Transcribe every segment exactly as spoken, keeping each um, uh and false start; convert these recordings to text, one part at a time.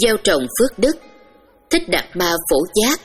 gieo trồng phước đức. Thích Đạt Ma Phổ Giác.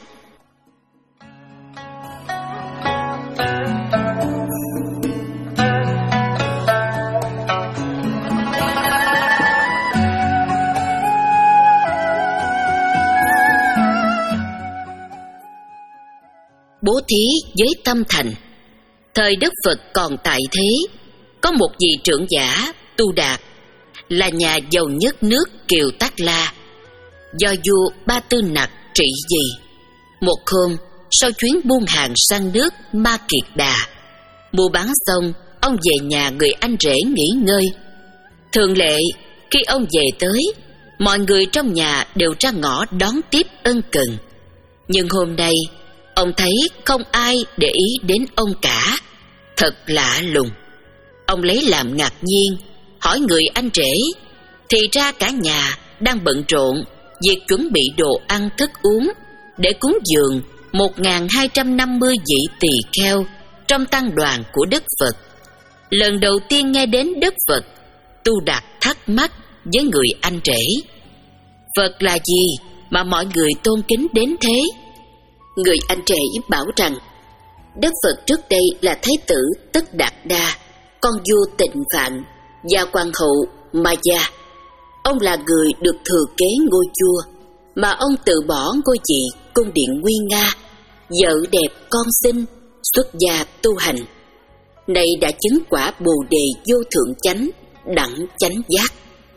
Bố thí với tâm thành. Thời Đức Phật còn tại thế, có một vị trưởng giả Tu Đạt, là nhà giàu nhất nước Kiều Tát La, do vua Ba Tư Nặc trị vì. Một hôm, sau chuyến buôn hàng sang nước Ma Kiệt Đà, mua bán xong, ông về nhà người anh rể nghỉ ngơi. Thường lệ, khi ông về tới, mọi người trong nhà đều ra ngõ đón tiếp ân cần. Nhưng hôm nay, ông thấy không ai để ý đến ông cả. Thật lạ lùng. Ông lấy làm ngạc nhiên, hỏi người anh rể, thì ra cả nhà đang bận rộn việc chuẩn bị đồ ăn thức uống để cúng dường một nghìn hai trăm năm mươi vị tỳ kheo trong tăng đoàn của Đức Phật. Lần đầu tiên nghe đến Đức Phật, Tu Đạt thắc mắc với người anh rể, Phật là gì mà mọi người tôn kính đến thế? Người anh rể bảo rằng, Đức Phật trước đây là Thái tử Tất Đạt Đa, con vua Tịnh Phạn và hoàng hậu Maya. Ông là người được thừa kế ngôi vua, mà ông từ bỏ ngôi vị cung điện nguy nga, vợ đẹp con xinh, xuất gia tu hành. Nay đã chứng quả Bồ Đề vô thượng chánh, đẳng chánh giác.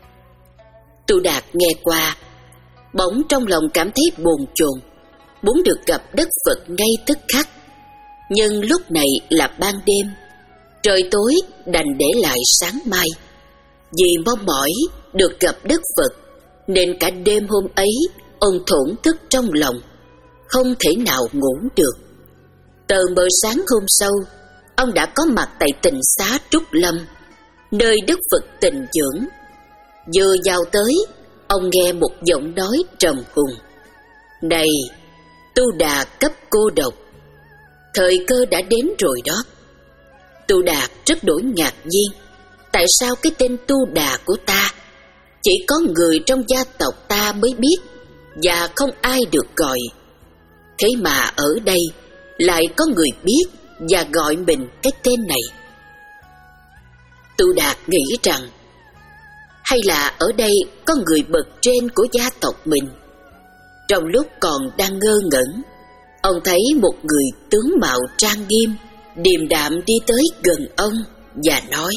Tu Đạt nghe qua, bỗng trong lòng cảm thấy bồn chồn, muốn được gặp Đức Phật ngay tức khắc. Nhưng lúc này là ban đêm, trời tối đành để lại sáng mai. Vì mong mỏi được gặp Đức Phật, nên cả đêm hôm ấy ông thổn thức trong lòng, không thể nào ngủ được. Tờ mờ sáng hôm sau, ông đã có mặt tại tịnh xá Trúc Lâm, nơi Đức Phật tịnh dưỡng. Vừa vào tới, ông nghe một giọng nói trầm hùng: Này, Tu Đà cấp cô độc, thời cơ đã đến rồi đó. Tu Đạt rất đổi ngạc nhiên. Tại sao cái tên Tu Đà của ta chỉ có người trong gia tộc ta mới biết, và không ai được gọi? Thế mà ở đây lại có người biết và gọi mình cái tên này. Tu Đạt nghĩ rằng, hay là ở đây có người bậc trên của gia tộc mình. Trong lúc còn đang ngơ ngẩn, ông thấy một người tướng mạo trang nghiêm, điềm đạm đi tới gần ông và nói: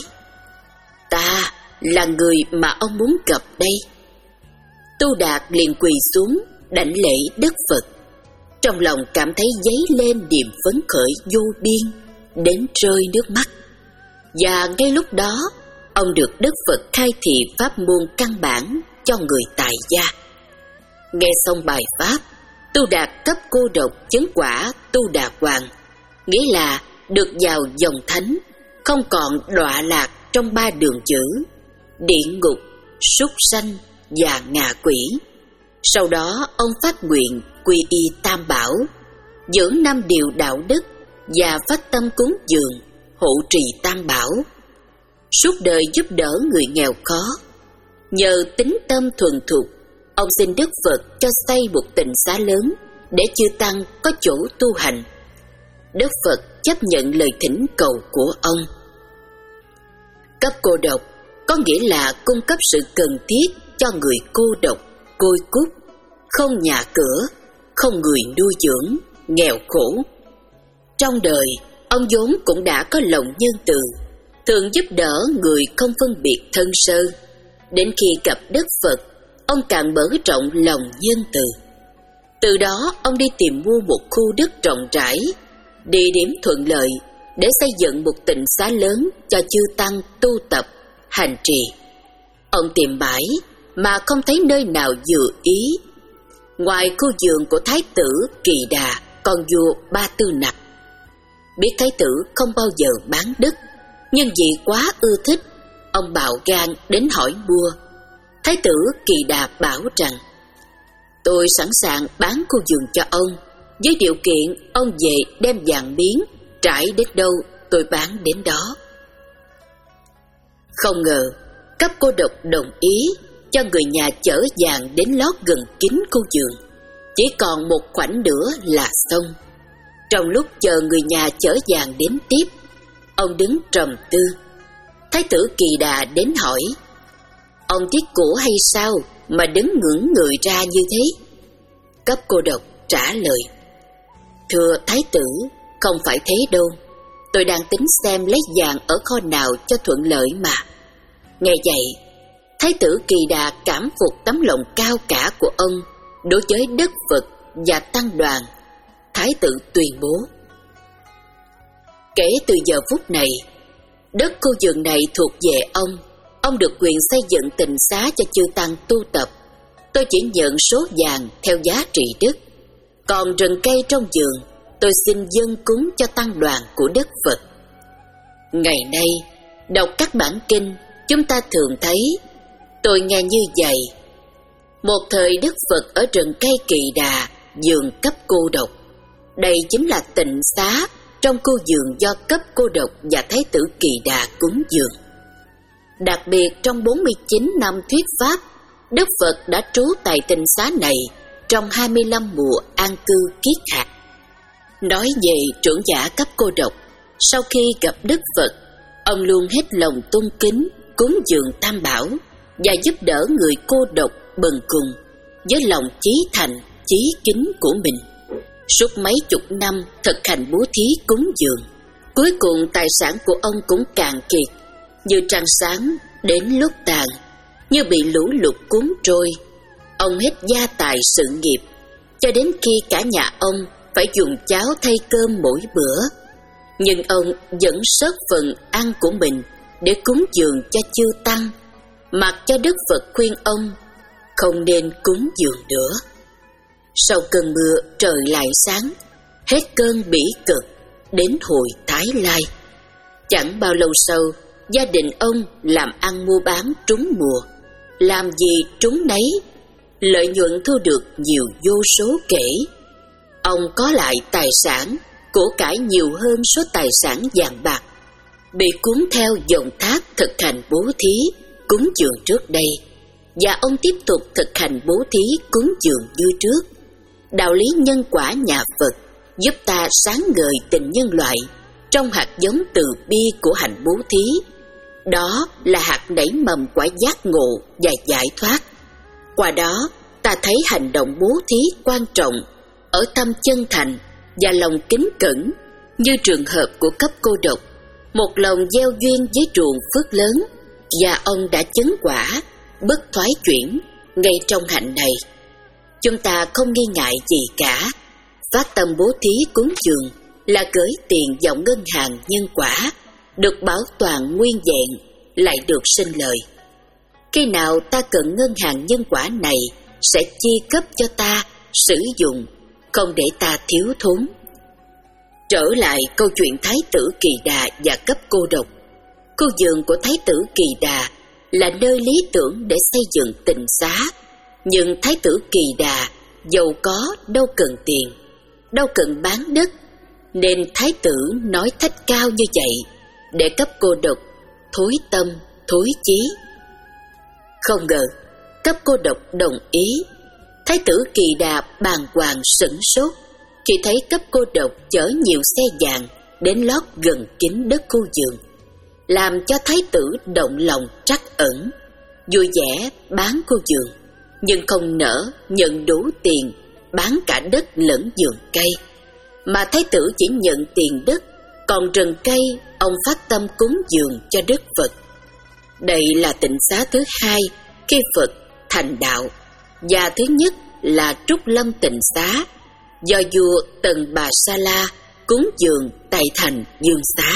Ta là người mà ông muốn gặp đây. Tu Đạt liền quỳ xuống đảnh lễ Đức Phật, trong lòng cảm thấy dấy lên niềm phấn khởi vô biên, đến rơi nước mắt. Và ngay lúc đó, ông được Đức Phật khai thị pháp môn căn bản cho người tại gia. Nghe xong bài pháp, Tu Đạt cấp cô độc chứng quả Tu Đà Hoàng, nghĩa là được vào dòng thánh, không còn đọa lạc trong ba đường chữ địa ngục, súc sanh và ngạ quỷ. Sau đó ông phát nguyện quy y Tam Bảo, dưỡng năm điều đạo đức và phát tâm cúng dường, hộ trì Tam Bảo, suốt đời giúp đỡ người nghèo khó. Nhờ tính tâm thuần thục, ông xin Đức Phật cho xây một tịnh xá lớn để chư tăng có chỗ tu hành. Đức Phật chấp nhận lời thỉnh cầu của ông. Cấp cô độc có nghĩa là cung cấp sự cần thiết cho người cô độc, côi cút, không nhà cửa, không người nuôi dưỡng, nghèo khổ. Trong đời, ông vốn cũng đã có lòng nhân từ, thường giúp đỡ người không phân biệt thân sơ. Đến khi gặp Đức Phật, ông càng mở rộng lòng nhân từ. Từ đó, ông đi tìm mua một khu đất rộng rãi, địa điểm thuận lợi để xây dựng một tịnh xá lớn cho chư tăng tu tập, hành trì. Ông tìm mãi mà không thấy nơi nào vừa ý. Ngoài khu vườn của Thái tử Kỳ Đà, con vua Ba Tư Nặc. Biết Thái tử không bao giờ bán đất, nhưng vì quá ưa thích, ông bạo gan đến hỏi mua. Thái tử Kỳ Đà bảo rằng: Tôi sẵn sàng bán khu vườn cho ông, với điều kiện ông về đem vàng miếng, trải đến đâu tôi bán đến đó. Không ngờ, cấp cô độc đồng ý, cho người nhà chở vàng đến lót gần kín khu vườn. Chỉ còn một khoảnh nữa là xong. Trong lúc chờ người nhà chở vàng đến tiếp, ông đứng trầm tư. Thái tử Kỳ Đà đến hỏi: ông tiếc của hay sao mà đứng ngưỡng người ra như thế? Cấp Cô Độc trả lời: thưa thái tử, không phải thế đâu. Tôi đang tính xem lấy vàng ở kho nào cho thuận lợi mà. Nghe vậy, Thái tử Kỳ Đà cảm phục tấm lòng cao cả của ông đối với đất Phật và tăng đoàn. Thái tử tuyên bố: kể từ giờ phút này, đất khu vườn này thuộc về ông. Ông được quyền xây dựng tịnh xá cho chư tăng tu tập. Tôi chỉ nhận số vàng theo giá trị đất. Còn rừng cây trong vườn, tôi xin dâng cúng cho tăng đoàn của đất Phật. Ngày nay, đọc các bản kinh, chúng ta thường thấy, tôi nghe như vậy: một thời Đức Phật ở rừng cây Kỳ Đà, vườn Cấp Cô Độc. Đây chính là tịnh xá trong khu vườn do Cấp Cô Độc và Thái tử Kỳ Đà cúng dường. Đặc biệt trong bốn mươi chín năm thuyết pháp, Đức Phật đã trú tại tịnh xá này trong hai mươi lăm mùa an cư kiết hạt. Nói về trưởng giả Cấp Cô Độc, sau khi gặp Đức Phật, ông luôn hết lòng tôn kính, cúng dường Tam Bảo và giúp đỡ người cô độc bần cùng với lòng chí thành, chí kính của mình. Suốt mấy chục năm thực hành bố thí cúng dường, cuối cùng tài sản của ông cũng cạn kiệt, như trăng sáng đến lúc tàn, như bị lũ lụt cuốn trôi. Ông hết gia tài sự nghiệp, cho đến khi cả nhà ông phải dùng cháo thay cơm mỗi bữa. Nhưng ông vẫn sớt phần ăn của mình để cúng dường cho chư tăng, mặc cho Đức Phật khuyên ông không nên cúng dường nữa. Sau cơn mưa trời lại sáng, hết cơn bỉ cực, đến hồi Thái Lai. Chẳng bao lâu sau, gia đình ông làm ăn mua bán trúng mùa, làm gì trúng nấy, lợi nhuận thu được nhiều vô số kể. Ông có lại tài sản, của cải nhiều hơn số tài sản vàng bạc, bị cuốn theo dòng thác thực hành bố thí, cúng dường trước đây, và ông tiếp tục thực hành bố thí cúng dường như trước. Đạo lý nhân quả nhà Phật giúp ta sáng ngời tình nhân loại trong hạt giống từ bi của hành bố thí. Đó là hạt nảy mầm quả giác ngộ và giải thoát. Qua đó, ta thấy hành động bố thí quan trọng ở tâm chân thành và lòng kính cẩn, như trường hợp của Cấp Cô Độc, một lòng gieo duyên với ruộng phước lớn, và ông đã chứng quả bất thoái chuyển ngay trong hạnh này. Chúng ta không nghi ngại gì cả. Phát tâm bố thí cúng dường là gửi tiền vào ngân hàng nhân quả, được bảo toàn nguyên vẹn, lại được sinh lời. Khi nào ta cần ngân hàng nhân quả này, sẽ chi cấp cho ta sử dụng, không để ta thiếu thốn. Trở lại câu chuyện Thái tử Kỳ Đà và Cấp Cô Độc. Khu vườn của Thái tử Kỳ Đà là nơi lý tưởng để xây dựng tịnh xá. Nhưng Thái tử Kỳ Đà giàu có, đâu cần tiền, đâu cần bán đất, nên Thái tử nói thách cao như vậy để Cấp Cô Độc thối tâm, thối chí. Không ngờ Cấp Cô Độc đồng ý. Thái tử Kỳ Đà bàng hoàng sửng sốt khi thấy Cấp Cô Độc chở nhiều xe vàng đến lót gần kín đất khu vườn, làm cho thái tử động lòng trắc ẩn, vui vẻ bán khu vườn, nhưng không nỡ nhận đủ tiền bán cả đất lẫn vườn cây, mà thái tử chỉ nhận tiền đất, còn rừng cây ông phát tâm cúng dường cho Đức Phật. Đây là tịnh xá thứ hai khi Phật thành đạo, và thứ nhất là Trúc Lâm tịnh xá do vua Tần Bà Sa La cúng dường tại thành Dương Xá.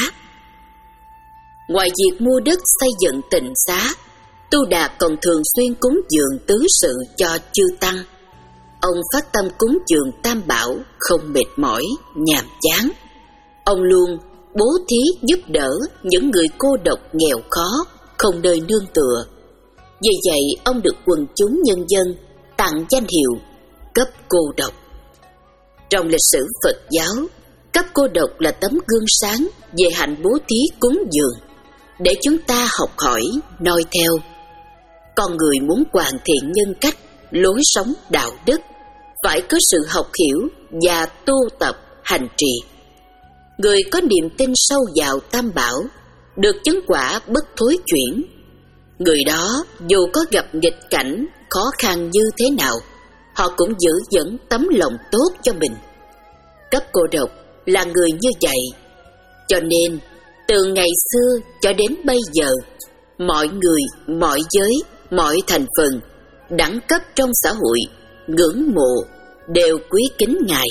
Ngoài việc mua đất xây dựng tịnh xá, Tu Đạt còn thường xuyên cúng dường tứ sự cho chư tăng. Ông phát tâm cúng dường Tam Bảo không mệt mỏi, nhàm chán. Ông luôn bố thí giúp đỡ những người cô độc nghèo khó, không nơi nương tựa. Vì vậy ông được quần chúng nhân dân tặng danh hiệu Cấp Cô Độc. Trong lịch sử Phật giáo, Cấp Cô Độc là tấm gương sáng về hạnh bố thí cúng dường để chúng ta học hỏi, noi theo. Con người muốn hoàn thiện nhân cách, lối sống đạo đức, phải có sự học hiểu và tu tập hành trì. Người có niềm tin sâu vào Tam Bảo, được chứng quả bất thối chuyển. Người đó dù có gặp nghịch cảnh, khó khăn như thế nào, họ cũng giữ vững tấm lòng tốt cho mình. Cấp Cô Độc là người như vậy. Cho nên, từ ngày xưa cho đến bây giờ, mọi người, mọi giới, mọi thành phần, đẳng cấp trong xã hội, ngưỡng mộ, đều quý kính Ngài.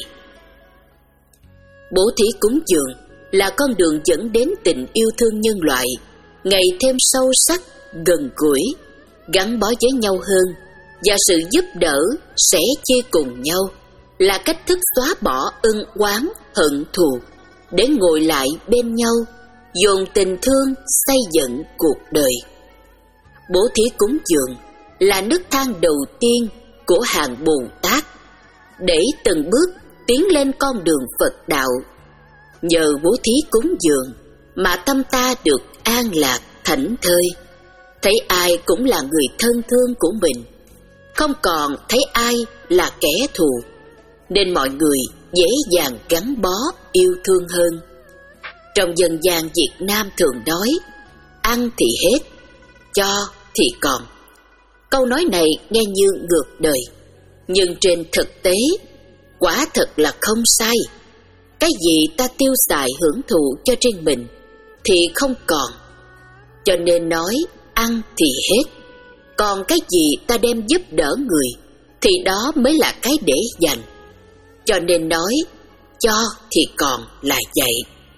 Bố thí cúng dường là con đường dẫn đến tình yêu thương nhân loại, ngày thêm sâu sắc, gần gũi, gắn bó với nhau hơn, và sự giúp đỡ, sẻ chia cùng nhau là cách thức xóa bỏ ân oán, hận thù, để ngồi lại bên nhau, dồn tình thương xây dựng cuộc đời. Bố thí cúng dường là nấc thang đầu tiên của hàng Bồ Tát, để từng bước tiến lên con đường Phật đạo. Nhờ bố thí cúng dường mà tâm ta được an lạc thảnh thơi, thấy ai cũng là người thân thương của mình, không còn thấy ai là kẻ thù, nên mọi người dễ dàng gắn bó yêu thương hơn. Trong dân gian Việt Nam thường nói, ăn thì hết, cho thì còn. Câu nói này nghe như ngược đời, nhưng trên thực tế, quả thật là không sai. Cái gì ta tiêu xài hưởng thụ cho riêng mình thì không còn. Cho nên nói ăn thì hết, còn cái gì ta đem giúp đỡ người thì đó mới là cái để dành. Cho nên nói cho thì còn là vậy.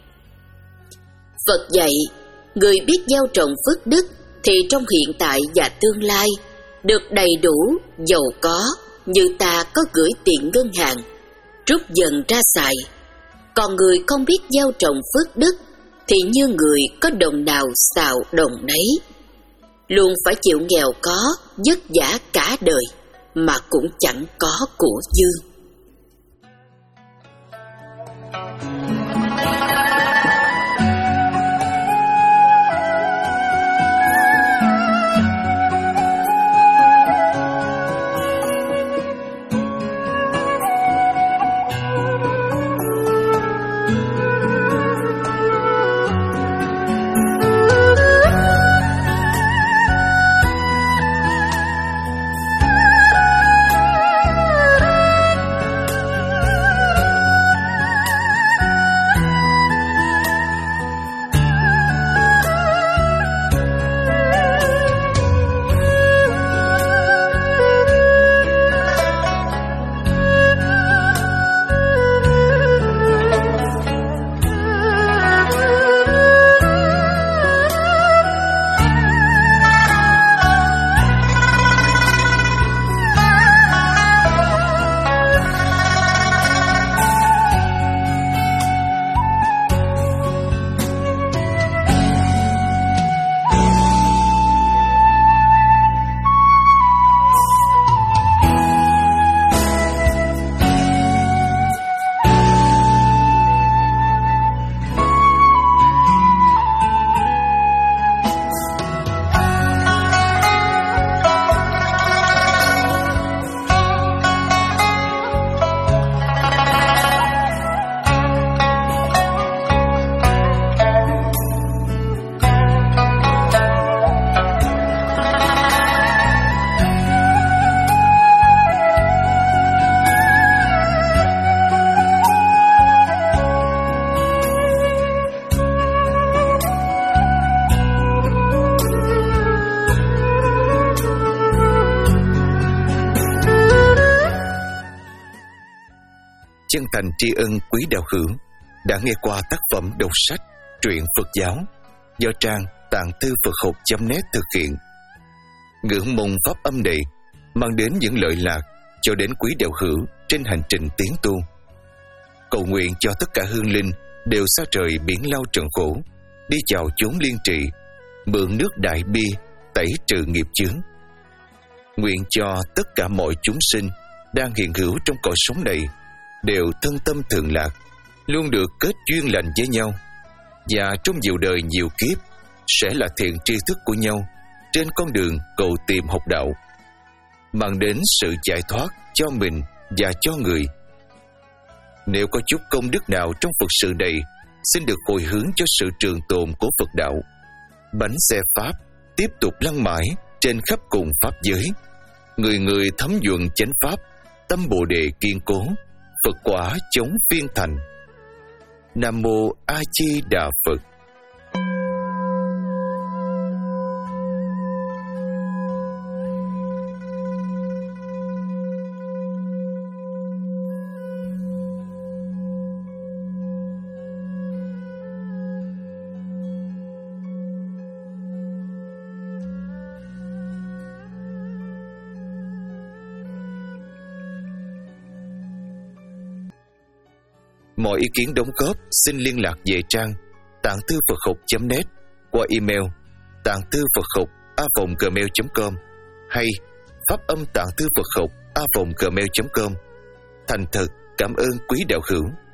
Phật dạy, người biết gieo trồng phước đức thì trong hiện tại và tương lai được đầy đủ, giàu có, như ta có gửi tiền ngân hàng, rút dần ra xài. Còn người không biết gieo trồng phước đức thì như người có đồng nào xào đồng nấy, luôn phải chịu nghèo có, vất vả cả đời mà cũng chẳng có của dư. Chân thành tri ân quý đạo hữu đã nghe qua tác phẩm đọc sách truyện Phật giáo do trang tạng thư Phật học chấm net thực hiện. Ngưỡng mong pháp âm này mang đến những lợi lạc cho đến quý đạo hữu trên hành trình tiến tu. Cầu nguyện cho tất cả hương linh đều xa trời biển lao trần khổ, đi vào chốn liên trị, mượn nước đại bi tẩy trừ nghiệp chướng. Nguyện cho tất cả mọi chúng sinh đang hiện hữu trong cõi sống này đều thân tâm thường lạc, luôn được kết duyên lành với nhau, và trong nhiều đời nhiều kiếp sẽ là thiện tri thức của nhau, trên con đường cầu tìm học đạo, mang đến sự giải thoát cho mình và cho người. Nếu có chút công đức nào trong Phật sự này, xin được hồi hướng cho sự trường tồn của Phật đạo. Bánh xe Pháp tiếp tục lăn mãi trên khắp cùng Pháp giới. Người người thấm nhuận chánh Pháp, tâm Bồ Đề kiên cố, Phật quả chống phiên thành. Nam Mô A Di Đà Phật. Mọi ý kiến đóng góp xin liên lạc về trang tạng thư Phật học chấm net qua email tạng thư Phật học a còng gmail chấm com hay pháp âm tạng thư Phật học a còng gmail chấm com. Thành thật cảm ơn quý đạo hữu.